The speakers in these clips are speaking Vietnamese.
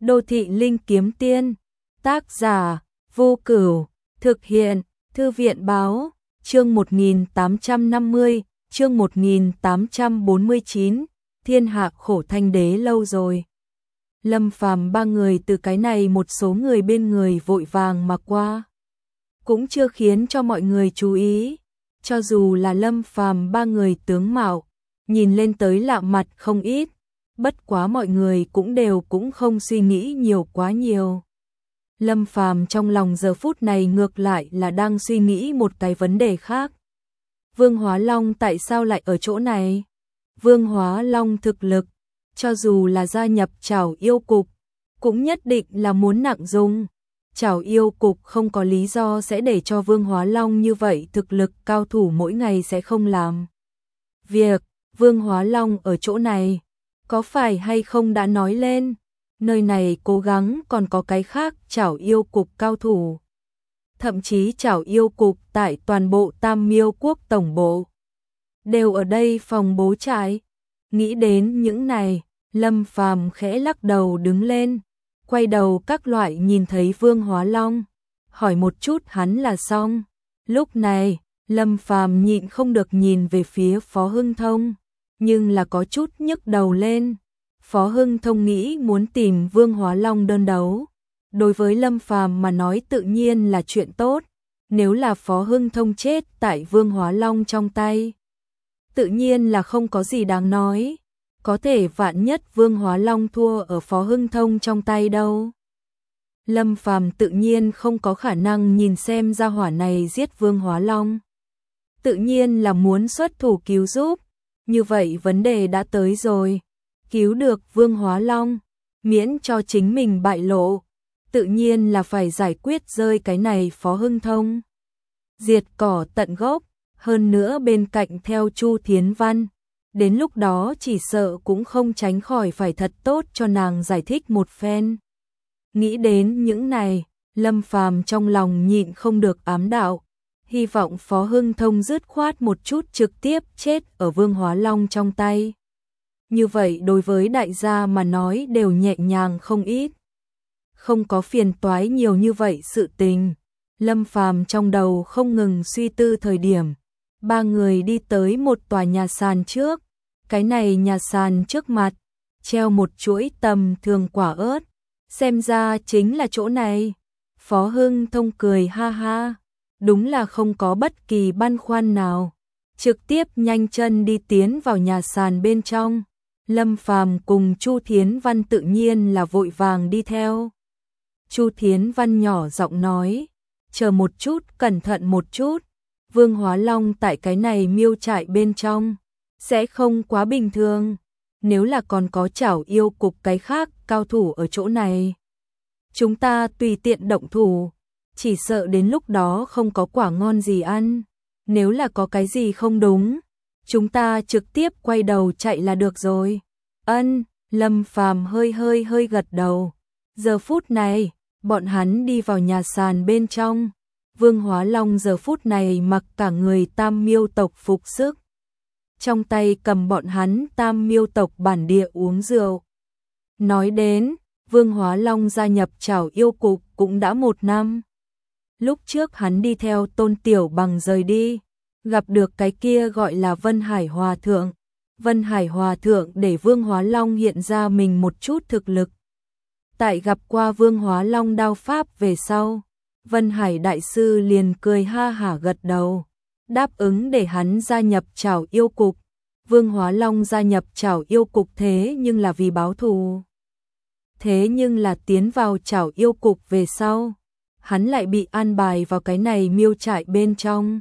Đô thị linh kiếm tiên, tác giả, Vô Cửu, thực hiện, Thư viện báo, chương 1850, chương 1849, thiên hạ khổ thanh đế lâu rồi. Lâm Phàm ba người từ cái này một số người bên người vội vàng mà qua, cũng chưa khiến cho mọi người chú ý, cho dù là Lâm Phàm ba người tướng mạo, nhìn lên tới lạ mặt không ít, bất quá mọi người cũng không suy nghĩ nhiều quá nhiều. Lâm Phàm trong lòng giờ phút này ngược lại là đang suy nghĩ một cái vấn đề khác. Vương Hóa Long tại sao lại ở chỗ này? Vương Hóa Long thực lực, cho dù là gia nhập Trảo Yêu Cục, cũng nhất định là muốn nặng dung. Trảo Yêu Cục không có lý do sẽ để cho Vương Hóa Long như vậy thực lực cao thủ mỗi ngày sẽ không làm việc. Vương Hóa Long ở chỗ này, có phải hay không đã nói lên, nơi này cố gắng còn có cái khác Trảo Yêu Cục cao thủ. Thậm chí Trảo Yêu Cục tại toàn bộ Tam Miêu Quốc tổng bộ đều ở đây phòng bố trại. Nghĩ đến những này, Lâm Phàm khẽ lắc đầu đứng lên, quay đầu các loại nhìn thấy Vương Hóa Long, hỏi một chút hắn là xong. Lúc này, Lâm Phàm nhịn không được nhìn về phía Phó Hưng Thông, nhưng là có chút nhức đầu lên. Phó Hưng Thông nghĩ muốn tìm Vương Hóa Long đơn đấu. Đối với Lâm Phàm mà nói tự nhiên là chuyện tốt, nếu là Phó Hưng Thông chết tại Vương Hóa Long trong tay, tự nhiên là không có gì đáng nói. Có thể vạn nhất Vương Hóa Long thua ở Phó Hưng Thông trong tay đâu. Lâm Phàm tự nhiên không có khả năng nhìn xem gia hỏa này giết Vương Hóa Long. Tự nhiên là muốn xuất thủ cứu giúp. Như vậy vấn đề đã tới rồi. Cứu được Vương Hóa Long, miễn cho chính mình bại lộ, tự nhiên là phải giải quyết rơi cái này Phó Hưng Thông. Diệt cỏ tận gốc, hơn nữa bên cạnh theo Chu Thiến Văn. Đến lúc đó chỉ sợ cũng không tránh khỏi phải thật tốt cho nàng giải thích một phen. Nghĩ đến những này, Lâm Phàm trong lòng nhịn không được ám đạo, hy vọng Phó Hưng Thông dứt khoát một chút trực tiếp chết ở Vương Hóa Long trong tay. Như vậy đối với đại gia mà nói đều nhẹ nhàng không ít. Không có phiền toái nhiều như vậy sự tình. Lâm Phàm trong đầu không ngừng suy tư thời điểm. Ba người đi tới một tòa nhà sàn trước. Cái này nhà sàn trước mặt, treo một chuỗi tầm thường quả ớt. Xem ra chính là chỗ này. Phó Hưng Thông cười ha ha. Đúng là không có bất kỳ băn khoăn nào. Trực tiếp nhanh chân đi tiến vào nhà sàn bên trong. Lâm Phàm cùng Chu Thiến Văn tự nhiên là vội vàng đi theo. Chu Thiến Văn nhỏ giọng nói, chờ một chút, cẩn thận một chút. Vương Hóa Long tại cái này miêu trại bên trong, sẽ không quá bình thường. Nếu là còn có Trảo Yêu Cục cái khác cao thủ ở chỗ này, chúng ta tùy tiện động thủ, chỉ sợ đến lúc đó không có quả ngon gì ăn. Nếu là có cái gì không đúng, chúng ta trực tiếp quay đầu chạy là được rồi. Ân, Lâm Phàm hơi gật đầu. Giờ phút này, bọn hắn đi vào nhà sàn bên trong. Vương Hóa Long giờ phút này mặc cả người Tam Miêu tộc phục sức. Trong tay cầm bọn hắn Tam Miêu tộc bản địa uống rượu. Nói đến, Vương Hóa Long gia nhập Trảo Yêu Cục cũng đã 1 năm. Lúc trước hắn đi theo Tôn Tiểu Bằng rời đi, gặp được cái kia gọi là Vân Hải Hòa Thượng. Vân Hải Hòa Thượng để Vương Hóa Long hiện ra mình một chút thực lực. Tại gặp qua Vương Hóa Long đao pháp về sau, Vân Hải Đại Sư liền cười ha hả gật đầu, đáp ứng để hắn gia nhập Trảo Yêu Cục. Vương Hóa Long gia nhập Trảo Yêu Cục thế nhưng là vì báo thù. Thế nhưng là tiến vào Trảo Yêu Cục về sau, hắn lại bị an bài vào cái này miêu trại bên trong.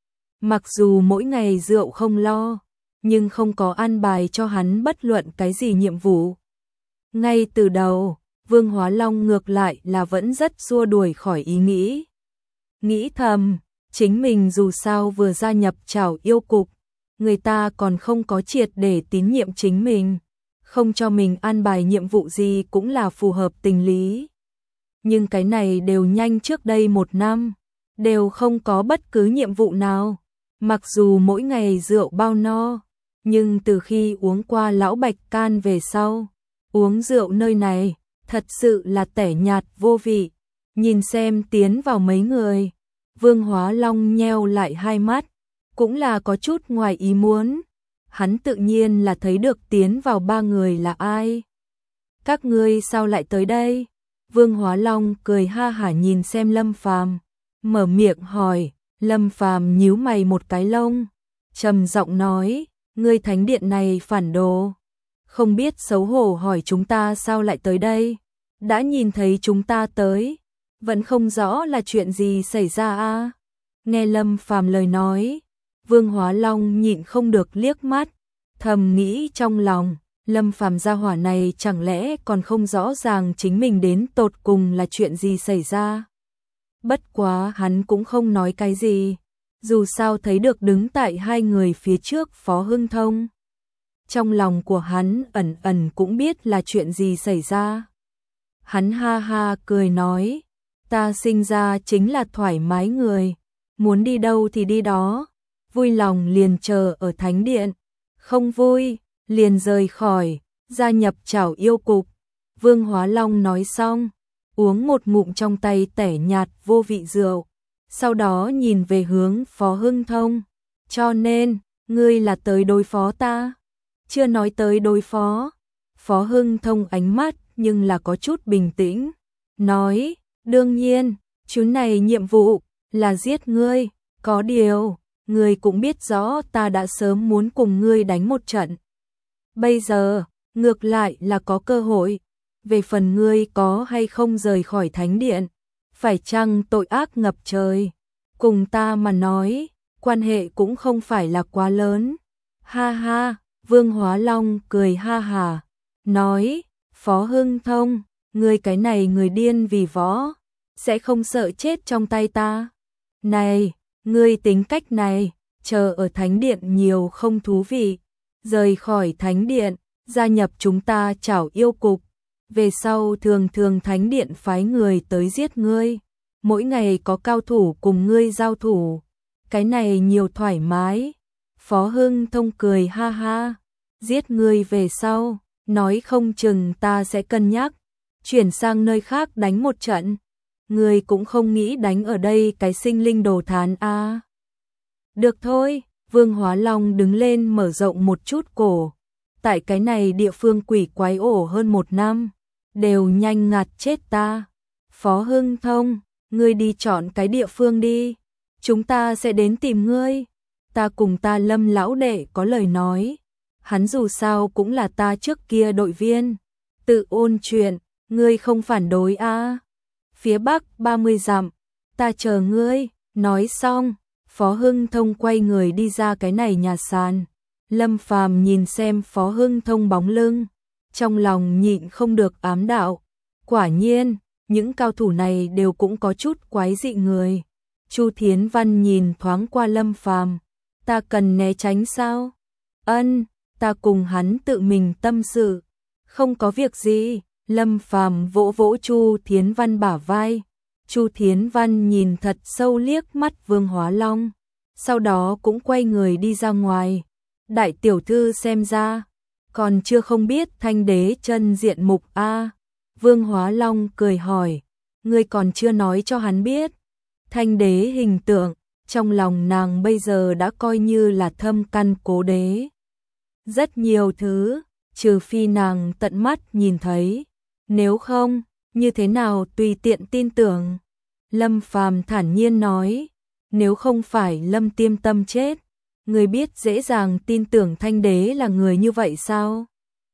Mặc dù mỗi ngày rượu không lo, nhưng không có an bài cho hắn bất luận cái gì nhiệm vụ. Ngay từ đầu, Vương Hóa Long ngược lại là vẫn rất xua đuổi khỏi ý nghĩ. Nghĩ thầm, chính mình dù sao vừa gia nhập Trảo Yêu Cục, người ta còn không có triệt để tín nhiệm chính mình, không cho mình an bài nhiệm vụ gì cũng là phù hợp tình lý. Nhưng cái này đều nhanh trước đây 1 năm, đều không có bất cứ nhiệm vụ nào. Mặc dù mỗi ngày rượu bao no, nhưng từ khi uống qua lão Bạch Can về sau, uống rượu nơi này, thật sự là tẻ nhạt vô vị. Nhìn xem tiến vào mấy người, Vương Hóa Long nheo lại hai mắt, cũng là có chút ngoài ý muốn. Hắn tự nhiên là thấy được tiến vào ba người là ai. Các ngươi sao lại tới đây? Vương Hóa Long cười ha hả nhìn xem Lâm Phàm, mở miệng hỏi. Lâm Phàm nhíu mày một cái lông, trầm giọng nói, ngươi thánh điện này phản đồ, không biết xấu hổ hỏi chúng ta sao lại tới đây, đã nhìn thấy chúng ta tới, vẫn không rõ là chuyện gì xảy ra a. Nghe Lâm Phàm lời nói, Vương Hóa Long nhịn không được liếc mắt, thầm nghĩ trong lòng, Lâm Phàm gia hỏa này chẳng lẽ còn không rõ ràng chính mình đến tột cùng là chuyện gì xảy ra. Bất quá hắn cũng không nói cái gì, dù sao thấy được đứng tại hai người phía trước Phó Hưng Thông. Trong lòng của hắn ẩn ẩn cũng biết là chuyện gì xảy ra. Hắn ha ha cười nói, ta sinh ra chính là thoải mái người, muốn đi đâu thì đi đó, vui lòng liền chờ ở thánh điện, không vui, liền rời khỏi, gia nhập Trảo Yêu Cục. Vương Hóa Long nói xong, uống một ngụm trong tay tẻ nhạt vô vị rượu, sau đó nhìn về hướng Phó Hưng Thông, cho nên, ngươi là tới đối phó ta, chưa nói tới đối phó. Phó Hưng Thông ánh mắt nhưng là có chút bình tĩnh, nói, đương nhiên, chuyến này nhiệm vụ là giết ngươi, có điều, ngươi cũng biết rõ ta đã sớm muốn cùng ngươi đánh một trận. Bây giờ, ngược lại là có cơ hội, về phần ngươi có hay không rời khỏi thánh điện, phải chăng tội ác ngập trời, cùng ta mà nói, quan hệ cũng không phải là quá lớn. Ha ha, Vương Hóa Long cười ha hà, nói, Phó Hưng Thông, ngươi cái này người điên vì võ, sẽ không sợ chết trong tay ta. Này, ngươi tính cách này, chờ ở thánh điện nhiều không thú vị, rời khỏi thánh điện, gia nhập chúng ta Trảo Yêu Cục, về sau thường thường thánh điện phái người tới giết ngươi, mỗi ngày có cao thủ cùng ngươi giao thủ, cái này nhiều thoải mái. Phó Hưng Thông cười ha ha, giết ngươi về sau, nói không chừng ta sẽ cân nhắc, chuyển sang nơi khác đánh một trận, ngươi cũng không nghĩ đánh ở đây cái sinh linh đồ thán a. Được thôi, Vương Hóa Long đứng lên mở rộng một chút cổ, tại cái này địa phương quỷ quái ổ hơn 1 năm, đều nhanh ngạt chết ta. Phó Hưng Thông, ngươi đi chọn cái địa phương đi, chúng ta sẽ đến tìm ngươi. Ta cùng ta Lâm lão đệ có lời nói, hắn dù sao cũng là ta trước kia đội viên, tự ôn chuyện, ngươi không phản đối a? Phía bắc 30 dặm, ta chờ ngươi. Nói xong, Phó Hưng Thông quay người đi ra cái này nhà sàn. Lâm Phàm nhìn xem Phó Hưng Thông bóng lưng, trong lòng nhịn không được ám đạo, quả nhiên, những cao thủ này đều cũng có chút quái dị người. Chu Thiến Văn nhìn thoáng qua Lâm Phàm, ta cần né tránh sao? Ân, ta cùng hắn tự mình tâm sự, không có việc gì. Lâm Phàm vỗ vỗ Chu Thiến Văn bả vai. Chu Thiến Văn nhìn thật sâu liếc mắt Vương Hóa Long, sau đó cũng quay người đi ra ngoài. Đại tiểu thư xem ra, còn chưa không biết Thanh Đế chân diện mục a. Vương Hóa Long cười hỏi, ngươi còn chưa nói cho hắn biết. Thanh Đế hình tượng, trong lòng nàng bây giờ đã coi như là thâm căn cố đế. Rất nhiều thứ, trừ phi nàng tận mắt nhìn thấy, nếu không, như thế nào tùy tiện tin tưởng. Lâm Phàm thản nhiên nói, nếu không phải Lâm Tiêm Tâm chết, người biết dễ dàng tin tưởng Thanh Đế là người như vậy sao?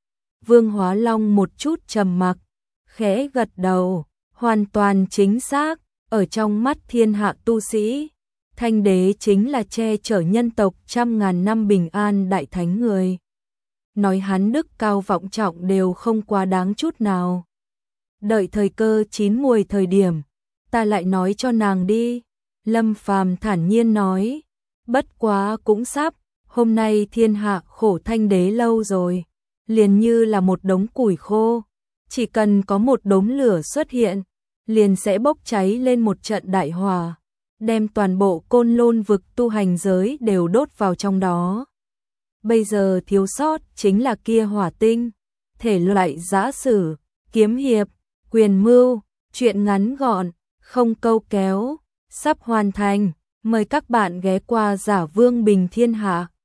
Vương Hóa Long một chút trầm mặc, khẽ gật đầu, hoàn toàn chính xác, ở trong mắt thiên hạ tu sĩ, Thanh Đế chính là che chở nhân tộc trăm ngàn năm bình an đại thánh người. Nói hắn đức cao vọng trọng đều không quá đáng chút nào. Đợi thời cơ chín muồi thời điểm, ta lại nói cho nàng đi. Lâm Phàm thản nhiên nói, bất quá cũng sắp, hôm nay thiên hạ khổ Thanh Đế lâu rồi, liền như là một đống củi khô, chỉ cần có một đống lửa xuất hiện, liền sẽ bốc cháy lên một trận đại hỏa, đem toàn bộ Côn Lôn vực tu hành giới đều đốt vào trong đó. Bây giờ thiếu sót chính là kia hỏa tinh, thể loại giã sử, kiếm hiệp, Quyền mưu, chuyện ngắn gọn, không câu kéo, sắp hoàn thành. Mời các bạn ghé qua Giả Vương Bình Thiên Hạ.